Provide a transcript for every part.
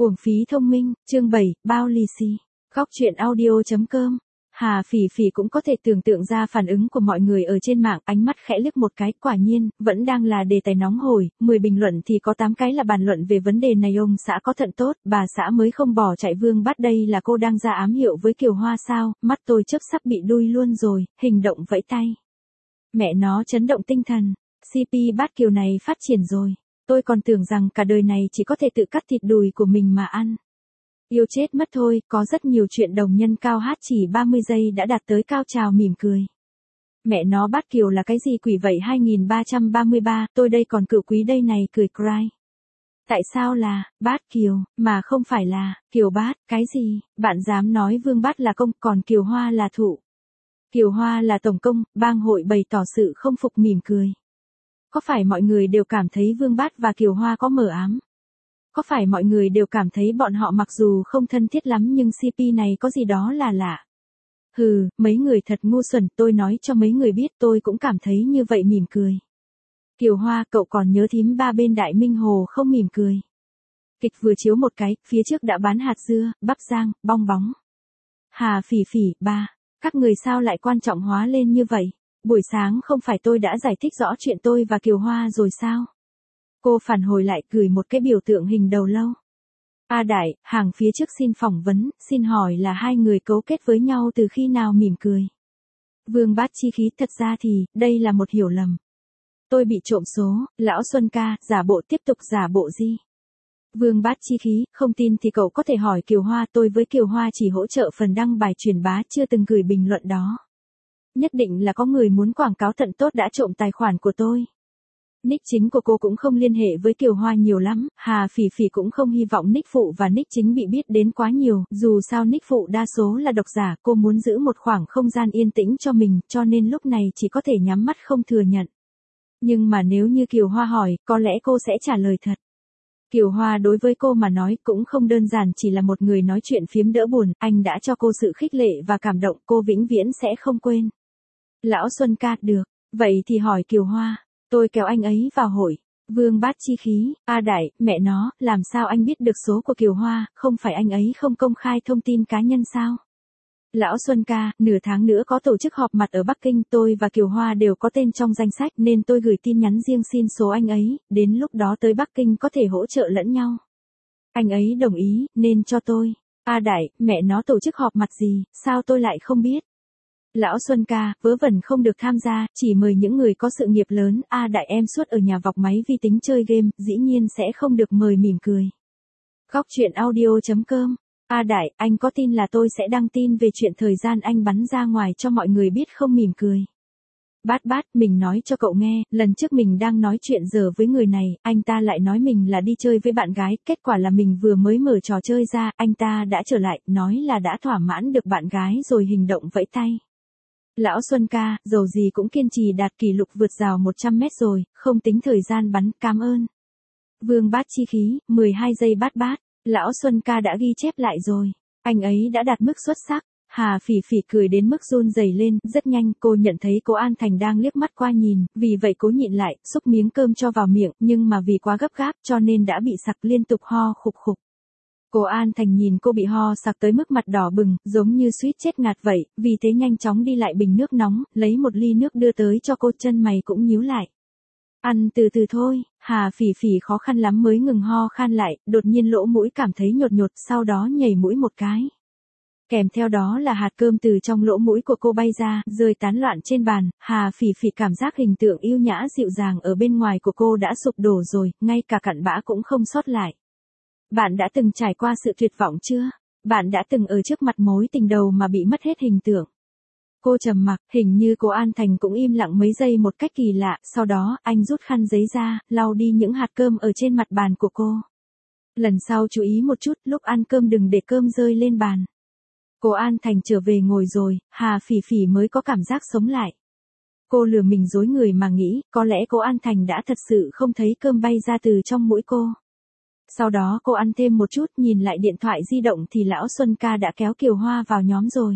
Uổng phí thông minh, chương 7, bao lì xì. Góc truyện audio.com. Hà Phỉ Phỉ cũng có thể tưởng tượng ra phản ứng của mọi người ở trên mạng, ánh mắt khẽ liếc một cái, quả nhiên, vẫn đang là đề tài nóng hổi, 10 bình luận thì có 8 cái là bàn luận về vấn đề này. Ông xã có thận tốt, bà xã mới không bỏ chạy. Vương Bát, đây là cô đang ra ám hiệu với Kiều Hoa sao? Mắt tôi chớp sắp bị đuôi luôn rồi, hình động vẫy tay. Mẹ nó chấn động tinh thần, CP Bát Kiều này phát triển rồi. Tôi còn tưởng rằng cả đời này chỉ có thể tự cắt thịt đùi của mình mà ăn. Yêu chết mất thôi, có rất nhiều chuyện đồng nhân cao hát chỉ 30 giây đã đạt tới cao trào. Mỉm cười. Mẹ nó, Bát Kiều là cái gì quỷ vậy? 2333, tôi đây còn cựu quý đây này. Cười cry. Tại sao là Bát Kiều, mà không phải là Kiều Bát? Cái gì? Bạn dám nói Vương Bát là công, còn Kiều Hoa là thụ? Kiều Hoa là tổng công. Bang hội bày tỏ sự không phục. Mỉm cười. Có phải mọi người đều cảm thấy Vương Bát và Kiều Hoa có mờ ám? Có phải mọi người đều cảm thấy bọn họ mặc dù không thân thiết lắm nhưng CP này có gì đó là lạ? Hừ, mấy người thật ngu xuẩn, tôi nói cho mấy người biết tôi cũng cảm thấy như vậy. Mỉm cười. Kiều Hoa, cậu còn nhớ thím ba bên Đại Minh Hồ không? Mỉm cười. Kịch vừa chiếu một cái, phía trước đã bán hạt dưa, bắp rang, bong bóng. Hà Phỉ Phỉ, ba, các người sao lại quan trọng hóa lên như vậy? Buổi sáng không phải tôi đã giải thích rõ chuyện tôi và Kiều Hoa rồi sao? Cô phản hồi lại, gửi một cái biểu tượng hình đầu lâu. A Đại, hàng phía trước xin phỏng vấn, xin hỏi là hai người cấu kết với nhau từ khi nào? Mỉm cười. Vương Bát chi khí, thật ra thì, đây là một hiểu lầm. Tôi bị trộm số, lão Xuân ca, giả bộ. Tiếp tục giả bộ gì? Vương Bát chi khí, không tin thì cậu có thể hỏi Kiều Hoa, tôi với Kiều Hoa chỉ hỗ trợ phần đăng bài truyền bá, chưa từng gửi bình luận đó. Nhất định là có người muốn quảng cáo thận tốt đã trộm tài khoản của tôi. Nick chính của cô cũng không liên hệ với Kiều Hoa nhiều lắm, Hà Phỉ Phỉ cũng không hy vọng nick phụ và nick chính bị biết đến quá nhiều, dù sao nick phụ đa số là độc giả, cô muốn giữ một khoảng không gian yên tĩnh cho mình, cho nên lúc này chỉ có thể nhắm mắt không thừa nhận. Nhưng mà nếu như Kiều Hoa hỏi, có lẽ cô sẽ trả lời thật. Kiều Hoa đối với cô mà nói cũng không đơn giản chỉ là một người nói chuyện phiếm đỡ buồn, anh đã cho cô sự khích lệ và cảm động, cô vĩnh viễn sẽ không quên. Lão Xuân ca, được, vậy thì hỏi Kiều Hoa. Tôi kéo anh ấy vào hội. Vương Bát chi khí, A Đại, mẹ nó, làm sao anh biết được số của Kiều Hoa, không phải anh ấy không công khai thông tin cá nhân sao? Lão Xuân ca, nửa tháng nữa có tổ chức họp mặt ở Bắc Kinh, tôi và Kiều Hoa đều có tên trong danh sách nên tôi gửi tin nhắn riêng xin số anh ấy, đến lúc đó tới Bắc Kinh có thể hỗ trợ lẫn nhau. Anh ấy đồng ý, nên cho tôi. A Đại, mẹ nó, tổ chức họp mặt gì, sao tôi lại không biết? Lão Xuân ca, vớ vẩn không được tham gia, chỉ mời những người có sự nghiệp lớn. A Đại, em suốt ở nhà vọc máy vi tính chơi game, dĩ nhiên sẽ không được mời. Mỉm cười. Góc truyện audio.com. A Đại, anh có tin là tôi sẽ đăng tin về chuyện thời gian anh bắn ra ngoài cho mọi người biết không? Mỉm cười. Bát, mình nói cho cậu nghe, lần trước mình đang nói chuyện giờ với người này, anh ta lại nói mình là đi chơi với bạn gái, kết quả là mình vừa mới mở trò chơi ra, anh ta đã trở lại, nói là đã thỏa mãn được bạn gái rồi, hình động vẫy tay. Lão Xuân ca, dầu gì cũng kiên trì đạt kỷ lục vượt rào 100 mét rồi, không tính thời gian bắn, cảm ơn. Vương Bát chi khí, 12 giây. Bát, Lão Xuân ca đã ghi chép lại rồi. Anh ấy đã đạt mức xuất sắc. Hà Phỉ Phỉ cười đến mức run rẩy lên, rất nhanh cô nhận thấy cô An Thành đang liếc mắt qua nhìn, vì vậy cố nhịn lại, xúc miếng cơm cho vào miệng, nhưng mà vì quá gấp gáp cho nên đã bị sặc, liên tục ho khục khục. Cô An Thành nhìn cô bị ho sặc tới mức mặt đỏ bừng, giống như suýt chết ngạt vậy, vì thế nhanh chóng đi lại bình nước nóng, lấy một ly nước đưa tới cho cô, chân mày cũng nhíu lại. Ăn từ từ thôi. Hà Phỉ Phỉ khó khăn lắm mới ngừng ho khan lại, đột nhiên lỗ mũi cảm thấy nhột nhột, sau đó nhảy mũi một cái. Kèm theo đó là hạt cơm từ trong lỗ mũi của cô bay ra, rơi tán loạn trên bàn. Hà Phỉ Phỉ cảm giác hình tượng yêu nhã dịu dàng ở bên ngoài của cô đã sụp đổ rồi, ngay cả cặn bã cũng không sót lại. Bạn đã từng trải qua sự tuyệt vọng chưa? Bạn đã từng ở trước mặt mối tình đầu mà bị mất hết hình tượng? Cô trầm mặc, hình như cô An Thành cũng im lặng mấy giây một cách kỳ lạ, sau đó, anh rút khăn giấy ra, lau đi những hạt cơm ở trên mặt bàn của cô. Lần sau chú ý một chút, lúc ăn cơm đừng để cơm rơi lên bàn. Cô An Thành trở về ngồi rồi, Hà Phỉ Phỉ mới có cảm giác sống lại. Cô lừa mình dối người mà nghĩ, có lẽ cô An Thành đã thật sự không thấy cơm bay ra từ trong mũi cô. Sau đó cô ăn thêm một chút, nhìn lại điện thoại di động thì lão Xuân ca đã kéo Kiều Hoa vào nhóm rồi.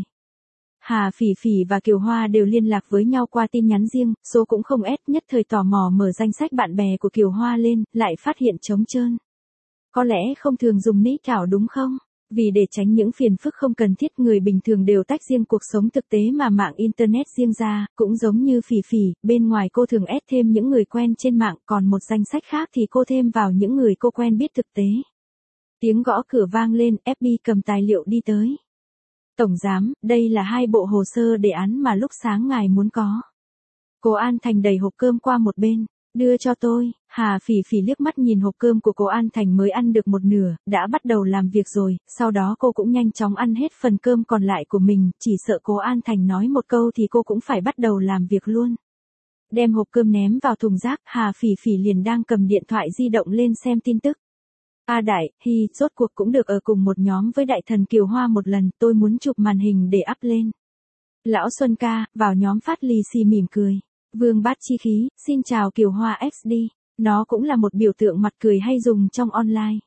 Hà Phỉ Phỉ và Kiều Hoa đều liên lạc với nhau qua tin nhắn riêng, số cũng không ép, nhất thời tò mò mở danh sách bạn bè của Kiều Hoa lên, lại phát hiện trống trơn. Có lẽ không thường dùng nick ảo đúng không? Vì để tránh những phiền phức không cần thiết, người bình thường đều tách riêng cuộc sống thực tế mà mạng Internet riêng ra, cũng giống như Phỉ Phỉ, bên ngoài cô thường add thêm những người quen trên mạng, còn một danh sách khác thì cô thêm vào những người cô quen biết thực tế. Tiếng gõ cửa vang lên, FB cầm tài liệu đi tới. Tổng giám, đây là 2 bộ hồ sơ đề án mà lúc sáng ngài muốn có. Cố An Thành đẩy hộp cơm qua một bên. Đưa cho tôi. Hà Phỉ Phỉ liếc mắt nhìn hộp cơm của Cố An Thành mới ăn được một nửa, đã bắt đầu làm việc rồi, sau đó cô cũng nhanh chóng ăn hết phần cơm còn lại của mình, chỉ sợ Cố An Thành nói một câu thì cô cũng phải bắt đầu làm việc luôn. Đem hộp cơm ném vào thùng rác, Hà Phỉ Phỉ liền đang cầm điện thoại di động lên xem tin tức. A Đại, rốt cuộc cũng được ở cùng một nhóm với đại thần Kiều Hoa một lần, tôi muốn chụp màn hình để up lên. Lão Xuân ca, vào nhóm phát lì xì mỉm cười. Vương Bát Chi Khí, xin chào Kiều Hoa XD. Nó cũng là một biểu tượng mặt cười hay dùng trong online.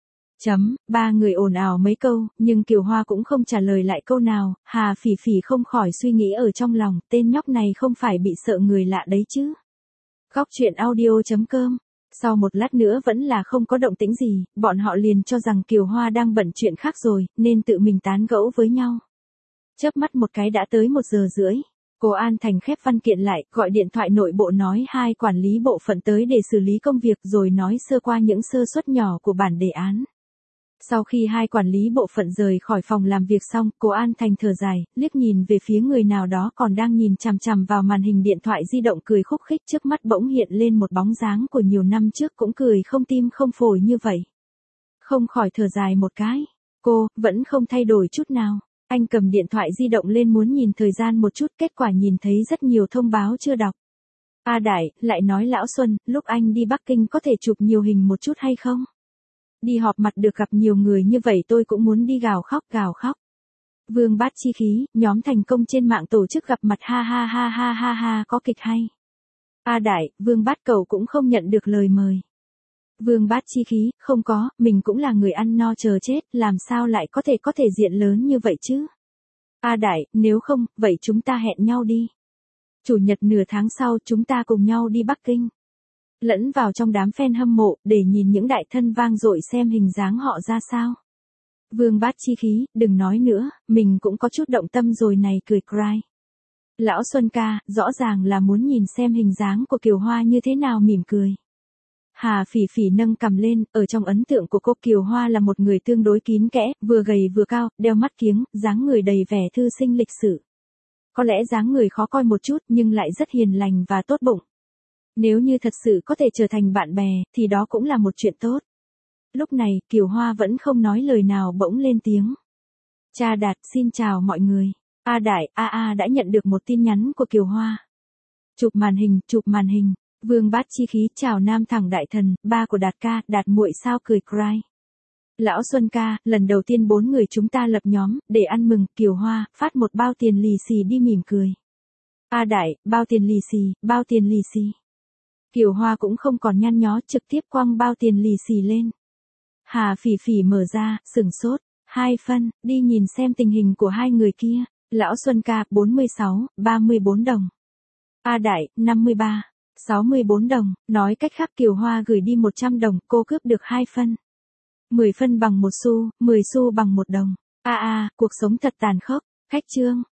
Ba người ồn ào mấy câu, nhưng Kiều Hoa cũng không trả lời lại câu nào, Hà Phỉ Phỉ không khỏi suy nghĩ ở trong lòng, tên nhóc này không phải bị sợ người lạ đấy chứ. Góc truyện audio.com. Sau một lát nữa vẫn là không có động tĩnh gì, bọn họ liền cho rằng Kiều Hoa đang bận chuyện khác rồi, nên tự mình tán gẫu với nhau. Chớp mắt một cái đã tới 1:30. Cố An Thành khép văn kiện lại, gọi điện thoại nội bộ nói 2 quản lý bộ phận tới để xử lý công việc rồi nói sơ qua những sơ suất nhỏ của bản đề án. Sau khi 2 quản lý bộ phận rời khỏi phòng làm việc xong, Cố An Thành thở dài, liếc nhìn về phía người nào đó còn đang nhìn chằm chằm vào màn hình điện thoại di động cười khúc khích, trước mắt bỗng hiện lên một bóng dáng của nhiều năm trước cũng cười không tim không phổi như vậy. Không khỏi thở dài một cái. Cô, vẫn không thay đổi chút nào. Anh cầm điện thoại di động lên muốn nhìn thời gian một chút, kết quả nhìn thấy rất nhiều thông báo chưa đọc. A Đại, lại nói Lão Xuân, lúc anh đi Bắc Kinh có thể chụp nhiều hình một chút hay không? Đi họp mặt được gặp nhiều người như vậy tôi cũng muốn đi gào khóc gào khóc. Vương Bát Chi Khí, nhóm thành công trên mạng tổ chức gặp mặt ha ha ha ha ha ha, có kịch hay. A Đại, Vương Bát cậu cũng không nhận được lời mời. Vương Bát Chi Khí, không có, mình cũng là người ăn no chờ chết, làm sao lại có thể diện lớn như vậy chứ? A Đại, nếu không, vậy chúng ta hẹn nhau đi. Chủ nhật nửa tháng sau chúng ta cùng nhau đi Bắc Kinh. Lẫn vào trong đám fan hâm mộ, để nhìn những đại thân vang dội xem hình dáng họ ra sao. Vương Bát Chi Khí, đừng nói nữa, mình cũng có chút động tâm rồi này, cười cry. Lão Xuân ca, rõ ràng là muốn nhìn xem hình dáng của Kiều Hoa như thế nào, mỉm cười. Hà Phỉ Phỉ nâng cằm lên, ở trong ấn tượng của cô Kiều Hoa là một người tương đối kín kẽ, vừa gầy vừa cao, đeo mắt kiếng, dáng người đầy vẻ thư sinh lịch sự. Có lẽ dáng người khó coi một chút nhưng lại rất hiền lành và tốt bụng. Nếu như thật sự có thể trở thành bạn bè, thì đó cũng là một chuyện tốt. Lúc này, Kiều Hoa vẫn không nói lời nào bỗng lên tiếng. Cha Đạt, xin chào mọi người. A Đại, đã nhận được một tin nhắn của Kiều Hoa. Chụp màn hình. Vương Bát Chi Khí, chào Nam Thẳng đại thần, ba của Đạt ca, Đạt muội sao, cười cry. Lão Xuân ca, lần đầu tiên 4 người chúng ta lập nhóm, để ăn mừng, Kiều Hoa, phát một bao tiền lì xì đi, mỉm cười. A Đại, bao tiền lì xì. Kiều Hoa cũng không còn nhăn nhó, trực tiếp quăng bao tiền lì xì lên. Hà Phỉ Phỉ mở ra, sửng sốt. 2 phân, đi nhìn xem tình hình của 2 người kia. Lão Xuân ca, 46, 34 đồng. A Đại, 53, 64 đồng. Nói cách khác Kiều Hoa gửi đi 100 đồng, cô cướp được 2 phân. 10 phân bằng 1 xu, 10 xu bằng 1 đồng. Cuộc sống thật tàn khốc. Khách trương.